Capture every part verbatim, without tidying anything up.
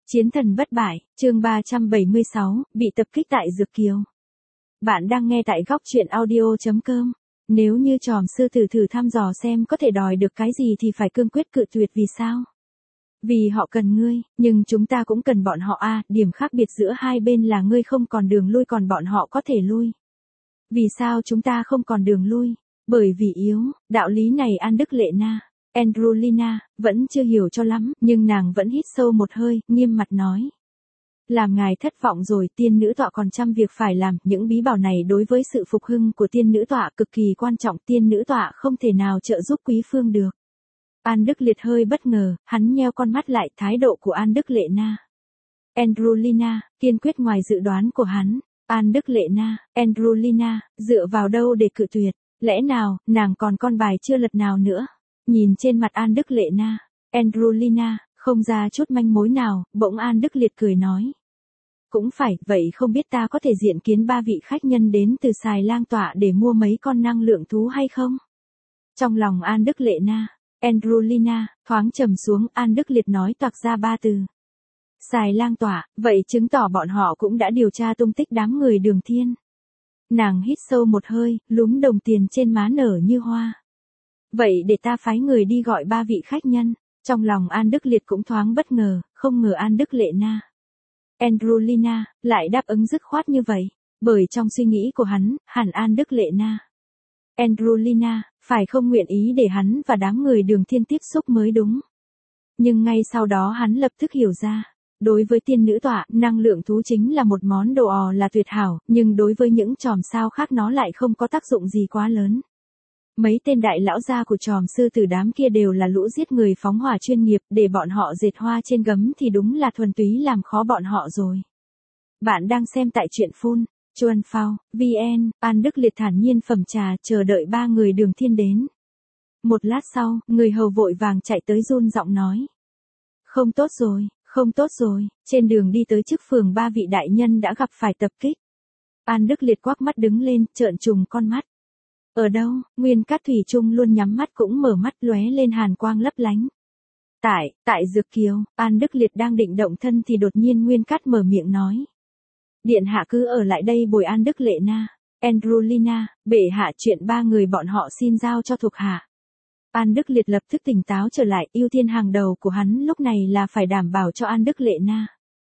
Chiến thần bất bại, chương ba trăm bảy mươi sáu, bị tập kích tại Dược Kiều. Bạn đang nghe tại góc truyện audio chấm com. Nếu như tròm sư tử thử thăm dò xem có thể đòi được cái gì thì phải cương quyết cự tuyệt vì sao? Vì họ cần ngươi, nhưng chúng ta cũng cần bọn họ a, điểm khác biệt giữa hai bên là ngươi không còn đường lui còn bọn họ có thể lui. Vì sao chúng ta không còn đường lui? Bởi vì yếu, đạo lý này An Đức Lệ Na. Androlina, vẫn chưa hiểu cho lắm, nhưng nàng vẫn hít sâu một hơi, nghiêm mặt nói. Làm ngài thất vọng rồi, tiên nữ tọa còn trăm việc phải làm, những bí bảo này đối với sự phục hưng của tiên nữ tọa cực kỳ quan trọng, tiên nữ tọa không thể nào trợ giúp quý phương được. An Đức Liệt hơi bất ngờ, hắn nheo con mắt lại, thái độ của An Đức Lệ Na. Androlina, kiên quyết ngoài dự đoán của hắn. An Đức Lệ Na, Androlina, dựa vào đâu để cự tuyệt, lẽ nào, nàng còn con bài chưa lật nào nữa? Nhìn trên mặt An Đức Lệ Na, Androlina, không ra chút manh mối nào, bỗng An Đức Liệt cười nói. Cũng phải, vậy không biết ta có thể diện kiến ba vị khách nhân đến từ Xài Lang tọa để mua mấy con năng lượng thú hay không? Trong lòng An Đức Lệ Na, Androlina, thoáng trầm xuống, An Đức Liệt nói toạc ra ba từ. Xài Lang tọa, vậy chứng tỏ bọn họ cũng đã điều tra tung tích đám người Đường Thiên. Nàng hít sâu một hơi, lúm đồng tiền trên má nở như hoa. Vậy để ta phái người đi gọi ba vị khách nhân. Trong lòng An Đức Liệt cũng thoáng bất ngờ, không ngờ An Đức Lệ Na, Androlina, lại đáp ứng dứt khoát như vậy. Bởi trong suy nghĩ của hắn, hẳn An Đức Lệ Na, Androlina, phải không nguyện ý để hắn và đám người Đường Thiên tiếp xúc mới đúng. Nhưng ngay sau đó hắn lập tức hiểu ra. Đối với tiên nữ tọa, năng lượng thú chính là một món đồ ò là tuyệt hảo, nhưng đối với những chòm sao khác nó lại không có tác dụng gì quá lớn. Mấy tên đại lão gia của tròm sư tử đám kia đều là lũ giết người phóng hỏa chuyên nghiệp, để bọn họ dệt hoa trên gấm thì đúng là thuần túy làm khó bọn họ rồi. Bạn đang xem tại truyện phun, Chuan Phao, vê en, An Đức Liệt thản nhiên phẩm trà, chờ đợi ba người Đường Thiên đến. Một lát sau, người hầu vội vàng chạy tới run giọng nói. Không tốt rồi, không tốt rồi, trên đường đi tới trước phường ba vị đại nhân đã gặp phải tập kích. An Đức Liệt quắc mắt đứng lên, trợn trùng con mắt. Ở đâu? Nguyên Cát thủy chung luôn nhắm mắt cũng mở mắt, lóe lên hàn quang lấp lánh. Tại, tại Dược Kiều, An Đức Liệt đang định động thân thì đột nhiên Nguyên Cát mở miệng nói. Điện hạ cứ ở lại đây bồi An Đức Lệ Na, Androlina, bệ hạ chuyện ba người bọn họ xin giao cho thuộc hạ. An Đức Liệt lập tức tỉnh táo trở lại, ưu tiên hàng đầu của hắn lúc này là phải đảm bảo cho An Đức Lệ Na,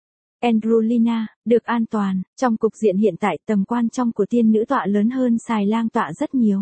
Androlina, được an toàn. Trong cục diện hiện tại tầm quan trọng của tiên nữ tọa lớn hơn Xài Lang tọa rất nhiều.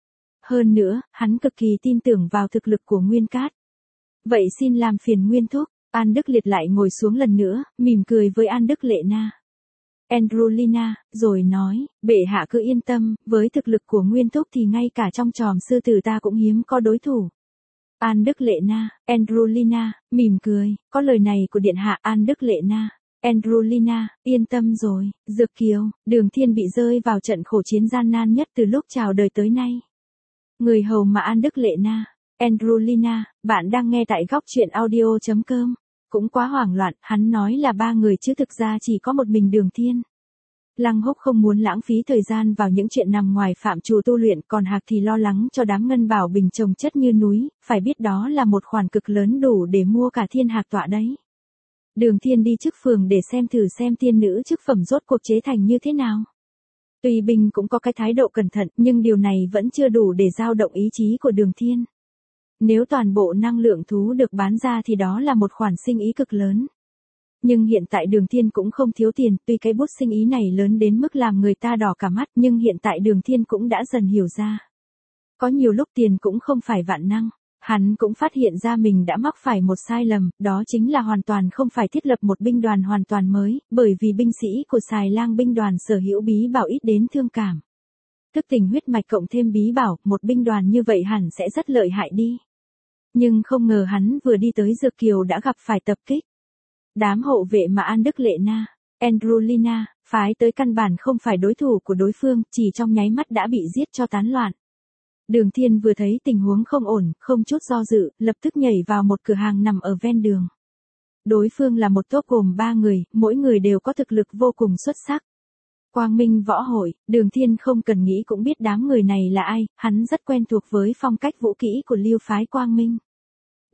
Hơn nữa, hắn cực kỳ tin tưởng vào thực lực của Nguyên Cát. Vậy xin làm phiền Nguyên thúc. An Đức Liệt lại ngồi xuống lần nữa, mỉm cười với An Đức Lệ Na, Androlina, rồi nói, bệ hạ cứ yên tâm, với thực lực của Nguyên thúc thì ngay cả trong tròm sư tử ta cũng hiếm có đối thủ. An Đức Lệ Na, Androlina, mỉm cười, có lời này của điện hạ. An Đức Lệ Na, Androlina, yên tâm rồi. Dược Kiều, Đường Thiên bị rơi vào trận khổ chiến gian nan nhất từ lúc chào đời tới nay. Người hầu mà An Đức Lệ Na, Androlina, bạn đang nghe tại góc truyện audio chấm com. Cũng quá hoảng loạn, hắn nói là ba người chứ thực ra chỉ có một mình Đường Thiên. Lăng Húc không muốn lãng phí thời gian vào những chuyện nằm ngoài phạm trù tu luyện, còn Hạc thì lo lắng cho đám ngân bảo bình chồng chất như núi, phải biết đó là một khoản cực lớn đủ để mua cả Thiên Hạc tọa đấy. Đường Thiên đi trước phường để xem thử xem tiên nữ chức phẩm rốt cuộc chế thành như thế nào. Tùy Bình cũng có cái thái độ cẩn thận, nhưng điều này vẫn chưa đủ để dao động ý chí của Đường Thiên. Nếu toàn bộ năng lượng thú được bán ra thì đó là một khoản sinh ý cực lớn. Nhưng hiện tại Đường Thiên cũng không thiếu tiền, tuy cái bút sinh ý này lớn đến mức làm người ta đỏ cả mắt, nhưng hiện tại Đường Thiên cũng đã dần hiểu ra. Có nhiều lúc tiền cũng không phải vạn năng. Hắn cũng phát hiện ra mình đã mắc phải một sai lầm, đó chính là hoàn toàn không phải thiết lập một binh đoàn hoàn toàn mới, bởi vì binh sĩ của Xài Lang binh đoàn sở hữu bí bảo ít đến thương cảm. Thức tỉnh huyết mạch cộng thêm bí bảo, một binh đoàn như vậy hẳn sẽ rất lợi hại đi. Nhưng không ngờ hắn vừa đi tới Dược Kiều đã gặp phải tập kích. Đám hộ vệ mà An Đức Lệ Na, Androlina, phái tới căn bản không phải đối thủ của đối phương, chỉ trong nháy mắt đã bị giết cho tán loạn. Đường Thiên vừa thấy tình huống không ổn, không chút do dự, lập tức nhảy vào một cửa hàng nằm ở ven đường. Đối phương là một tốp gồm ba người, mỗi người đều có thực lực vô cùng xuất sắc. Quang Minh Võ Hội, Đường Thiên không cần nghĩ cũng biết đám người này là ai, hắn rất quen thuộc với phong cách vũ kỹ của lưu phái Quang Minh.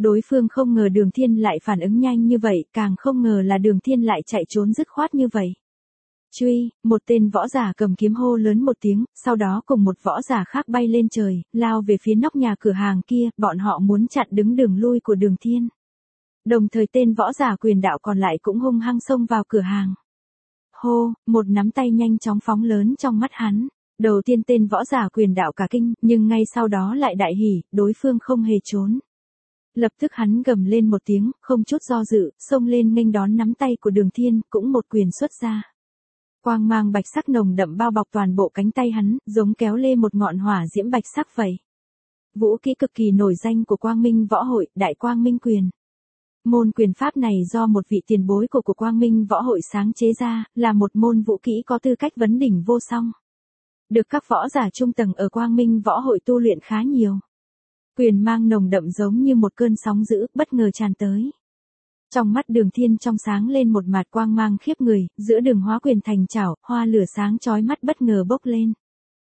Đối phương không ngờ Đường Thiên lại phản ứng nhanh như vậy, càng không ngờ là Đường Thiên lại chạy trốn dứt khoát như vậy. Truy, một tên võ giả cầm kiếm hô lớn một tiếng, sau đó cùng một võ giả khác bay lên trời, lao về phía nóc nhà cửa hàng kia, bọn họ muốn chặn đứng đường lui của Đường Thiên. Đồng thời tên võ giả quyền đạo còn lại cũng hung hăng xông vào cửa hàng. Hô, một nắm tay nhanh chóng phóng lớn trong mắt hắn. Đầu tiên tên võ giả quyền đạo cả kinh, nhưng ngay sau đó lại đại hỉ, đối phương không hề trốn. Lập tức hắn gầm lên một tiếng, không chút do dự, xông lên nghênh đón nắm tay của Đường Thiên, cũng một quyền xuất ra. Quang mang bạch sắc nồng đậm bao bọc toàn bộ cánh tay hắn, giống kéo lê một ngọn hỏa diễm bạch sắc vậy. Vũ khí cực kỳ nổi danh của Quang Minh Võ Hội, Đại Quang Minh Quyền. Môn quyền pháp này do một vị tiền bối của của Quang Minh Võ Hội sáng chế ra, là một môn vũ kỹ có tư cách vấn đỉnh vô song. Được các võ giả trung tầng ở Quang Minh Võ Hội tu luyện khá nhiều. Quyền mang nồng đậm giống như một cơn sóng dữ, bất ngờ tràn tới. Trong mắt Đường Thiên trong sáng lên một mạt quang mang khiếp người, giữa đường hóa quyền thành chảo, hoa lửa sáng chói mắt bất ngờ bốc lên.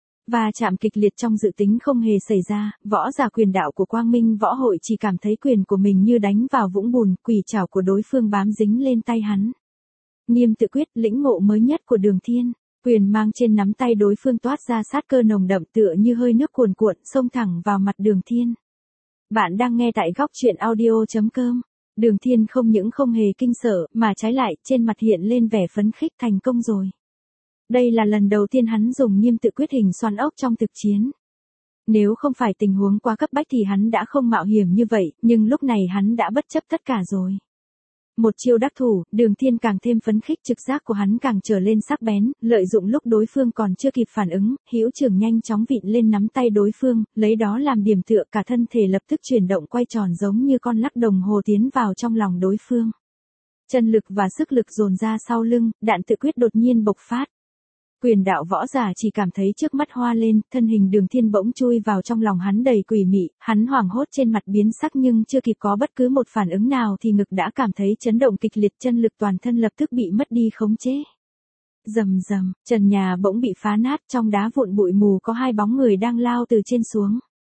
Và chạm kịch liệt trong dự tính không hề xảy ra, võ giả quyền đạo của Quang Minh Võ Hội chỉ cảm thấy quyền của mình như đánh vào vũng bùn, quỷ chảo của đối phương bám dính lên tay hắn. Niêm tự quyết, lĩnh ngộ mới nhất của Đường Thiên, quyền mang trên nắm tay đối phương toát ra sát cơ nồng đậm tựa như hơi nước cuồn cuộn xông thẳng vào mặt Đường Thiên. Bạn đang nghe tại góc truyện audio chấm com. Đường Thiên không những không hề kinh sợ, mà trái lại, trên mặt hiện lên vẻ phấn khích thành công rồi. Đây là lần đầu tiên hắn dùng niêm tự quyết hình xoắn ốc trong thực chiến. Nếu không phải tình huống quá cấp bách thì hắn đã không mạo hiểm như vậy, nhưng lúc này hắn đã bất chấp tất cả rồi. Một chiêu đắc thủ, Đường Thiên càng thêm phấn khích, trực giác của hắn càng trở lên sắc bén, lợi dụng lúc đối phương còn chưa kịp phản ứng, hữu trưởng nhanh chóng vịn lên nắm tay đối phương, lấy đó làm điểm tựa, cả thân thể lập tức chuyển động quay tròn giống như con lắc đồng hồ tiến vào trong lòng đối phương. Chân lực và sức lực dồn ra sau lưng, đạn tự quyết đột nhiên bộc phát. Quyền đạo võ giả chỉ cảm thấy trước mắt hoa lên, thân hình Đường Thiên bỗng chui vào trong lòng hắn đầy quỷ mị, hắn hoảng hốt trên mặt biến sắc nhưng chưa kịp có bất cứ một phản ứng nào thì ngực đã cảm thấy chấn động kịch liệt, chân lực toàn thân lập tức bị mất đi khống chế. Rầm rầm, trần nhà bỗng bị phá nát, trong đá vụn bụi mù có hai bóng người đang lao từ trên xuống.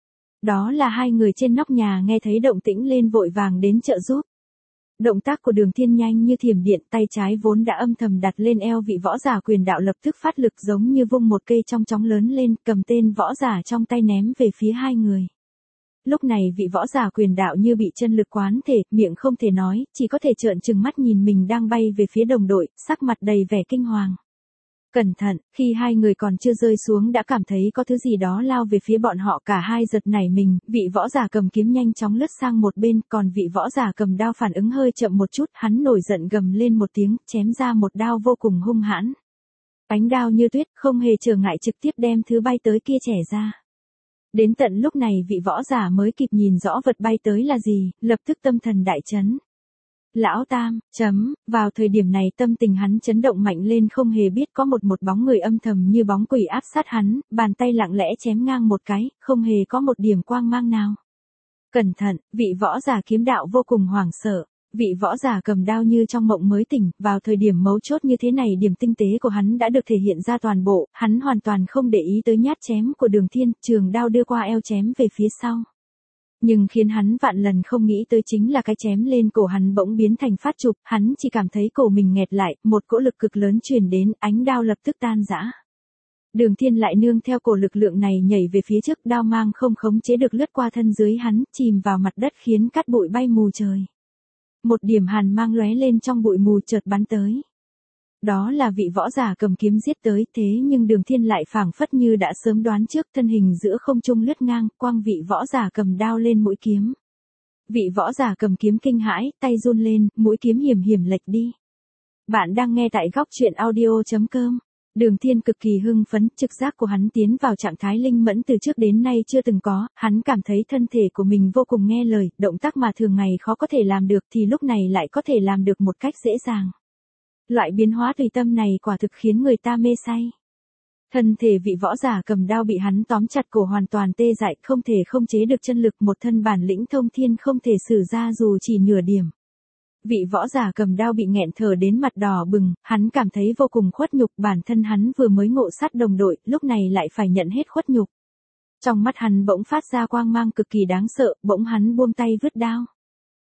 Đó là hai người trên nóc nhà nghe thấy động tĩnh lên vội vàng đến trợ giúp. Động tác của Đường Thiên nhanh như thiểm điện, tay trái vốn đã âm thầm đặt lên eo vị võ giả quyền đạo lập tức phát lực giống như vung một cây trong chóng lớn lên, cầm tên võ giả trong tay ném về phía hai người. Lúc này vị võ giả quyền đạo như bị chân lực quán thể, miệng không thể nói, chỉ có thể trợn trừng mắt nhìn mình đang bay về phía đồng đội, sắc mặt đầy vẻ kinh hoàng. Cẩn thận, khi hai người còn chưa rơi xuống đã cảm thấy có thứ gì đó lao về phía bọn họ, cả hai giật nảy mình, vị võ giả cầm kiếm nhanh chóng lướt sang một bên, còn vị võ giả cầm đao phản ứng hơi chậm một chút, hắn nổi giận gầm lên một tiếng, chém ra một đao vô cùng hung hãn. Ánh đao như tuyết, không hề trở ngại trực tiếp đem thứ bay tới kia chẻ ra. Đến tận lúc này vị võ giả mới kịp nhìn rõ vật bay tới là gì, lập tức tâm thần đại chấn. Lão Tam, chấm, vào thời điểm này tâm tình hắn chấn động mạnh lên, không hề biết có một một bóng người âm thầm như bóng quỷ áp sát hắn, bàn tay lặng lẽ chém ngang một cái, không hề có một điểm quang mang nào. Cẩn thận, vị võ giả kiếm đạo vô cùng hoảng sợ, vị võ giả cầm đao như trong mộng mới tỉnh, vào thời điểm mấu chốt như thế này điểm tinh tế của hắn đã được thể hiện ra toàn bộ, hắn hoàn toàn không để ý tới nhát chém của Đường Thiên, trường đao đưa qua eo chém về phía sau. Nhưng khiến hắn vạn lần không nghĩ tới chính là cái chém lên cổ hắn bỗng biến thành phát chụp, hắn chỉ cảm thấy cổ mình nghẹt lại, một cỗ lực cực lớn truyền đến, ánh đao lập tức tan rã. Đường Thiên lại nương theo cổ lực lượng này nhảy về phía trước, đao mang không khống chế được lướt qua thân dưới hắn, chìm vào mặt đất khiến cát bụi bay mù trời. Một điểm hàn mang lóe lên trong bụi mù chợt bắn tới. Đó là vị võ giả cầm kiếm giết tới, thế nhưng Đường Thiên lại phảng phất như đã sớm đoán trước, thân hình giữa không trung lướt ngang, quang vị võ giả cầm đao lên mũi kiếm. Vị võ giả cầm kiếm kinh hãi, tay run lên, mũi kiếm hiểm hiểm lệch đi. Bạn đang nghe tại góc truyện audio chấm com. Đường Thiên cực kỳ hưng phấn, trực giác của hắn tiến vào trạng thái linh mẫn từ trước đến nay chưa từng có, hắn cảm thấy thân thể của mình vô cùng nghe lời, động tác mà thường ngày khó có thể làm được thì lúc này lại có thể làm được một cách dễ dàng. Loại biến hóa tùy tâm này quả thực khiến người ta mê say. Thân thể vị võ giả cầm đao bị hắn tóm chặt cổ hoàn toàn tê dại, không thể không chế được chân lực, một thân bản lĩnh thông thiên không thể sử ra dù chỉ nửa điểm. Vị võ giả cầm đao bị nghẹn thở đến mặt đỏ bừng, hắn cảm thấy vô cùng khuất nhục, bản thân hắn vừa mới ngộ sát đồng đội, lúc này lại phải nhận hết khuất nhục. Trong mắt hắn bỗng phát ra quang mang cực kỳ đáng sợ, bỗng hắn buông tay vứt đao.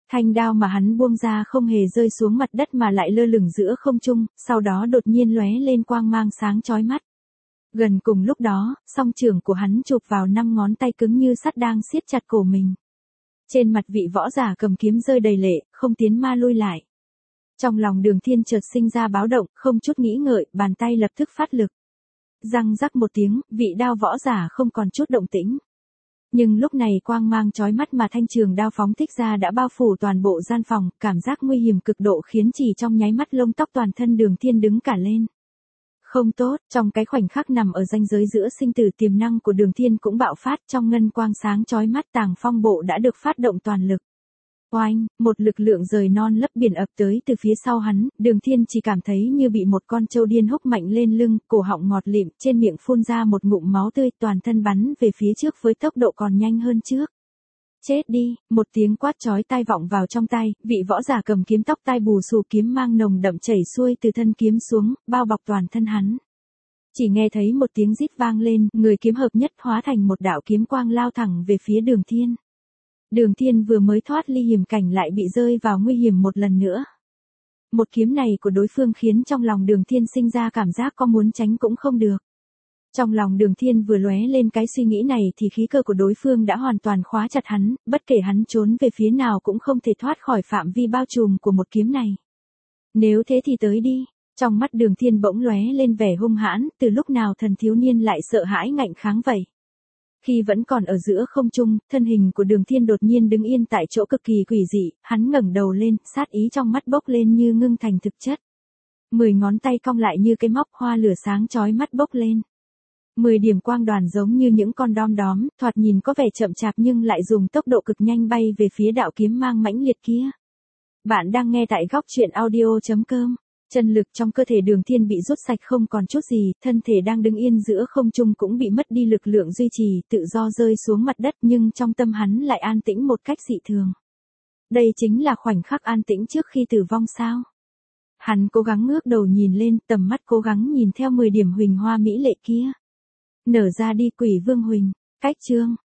Thanh đao mà hắn buông ra không hề rơi xuống mặt đất mà lại lơ lửng giữa không trung, sau đó đột nhiên lóe lên quang mang sáng chói mắt. Gần cùng lúc đó, song trưởng của hắn chụp vào năm ngón tay cứng như sắt đang siết chặt cổ mình. Trên mặt vị võ giả cầm kiếm rơi đầy lệ, không tiến ma lui lại. Trong lòng Đường Thiên chợt sinh ra báo động, không chút nghĩ ngợi, bàn tay lập tức phát lực. Răng rắc một tiếng, vị đao võ giả không còn chút động tĩnh. Nhưng lúc này quang mang chói mắt mà thanh trường đao phóng thích ra đã bao phủ toàn bộ gian phòng, cảm giác nguy hiểm cực độ khiến chỉ trong nháy mắt lông tóc toàn thân Đường Thiên đứng cả lên. Không tốt, trong cái khoảnh khắc nằm ở ranh giới giữa sinh tử tiềm năng của Đường Thiên cũng bạo phát, trong ngân quang sáng chói mắt Tàng Phong bộ đã được phát động toàn lực. Oanh, một lực lượng rời non lấp biển ập tới từ phía sau hắn, Đường Thiên chỉ cảm thấy như bị một con trâu điên húc mạnh lên lưng, cổ họng ngọt lịm, trên miệng phun ra một ngụm máu tươi, toàn thân bắn về phía trước với tốc độ còn nhanh hơn trước. Chết đi, một tiếng quát chói tai vọng vào trong tai, vị võ giả cầm kiếm tóc tai bù xù kiếm mang nồng đậm chảy xuôi từ thân kiếm xuống, bao bọc toàn thân hắn. Chỉ nghe thấy một tiếng rít vang lên, người kiếm hợp nhất hóa thành một đạo kiếm quang lao thẳng về phía Đường Thiên. Đường Thiên vừa mới thoát ly hiểm cảnh lại bị rơi vào nguy hiểm một lần nữa. Một kiếm này của đối phương khiến trong lòng Đường Thiên sinh ra cảm giác có muốn tránh cũng không được. Trong lòng Đường Thiên vừa lóe lên cái suy nghĩ này thì khí cơ của đối phương đã hoàn toàn khóa chặt hắn, bất kể hắn trốn về phía nào cũng không thể thoát khỏi phạm vi bao trùm của một kiếm này. Nếu thế thì tới đi. Trong mắt Đường Thiên bỗng lóe lên vẻ hung hãn, từ lúc nào thần thiếu niên lại sợ hãi ngạnh kháng vậy. Khi vẫn còn ở giữa không trung, thân hình của Đường Thiên đột nhiên đứng yên tại chỗ cực kỳ quỷ dị, hắn ngẩng đầu lên, sát ý trong mắt bốc lên như ngưng thành thực chất. Mười ngón tay cong lại như cái móc, hoa lửa sáng chói mắt bốc lên. Mười điểm quang đoàn giống như những con đom đóm, thoạt nhìn có vẻ chậm chạp nhưng lại dùng tốc độ cực nhanh bay về phía đạo kiếm mang mãnh liệt kia. Bạn đang nghe tại góc truyện audio chấm com. Chân lực trong cơ thể Đường Thiên bị rút sạch không còn chút gì, thân thể đang đứng yên giữa không trung cũng bị mất đi lực lượng duy trì, tự do rơi xuống mặt đất nhưng trong tâm hắn lại an tĩnh một cách dị thường. Đây chính là khoảnh khắc an tĩnh trước khi tử vong sao? Hắn cố gắng ngước đầu nhìn lên, tầm mắt cố gắng nhìn theo mười điểm huỳnh hoa mỹ lệ kia. Nở ra đi Quỷ Vương Huỳnh, cách chương.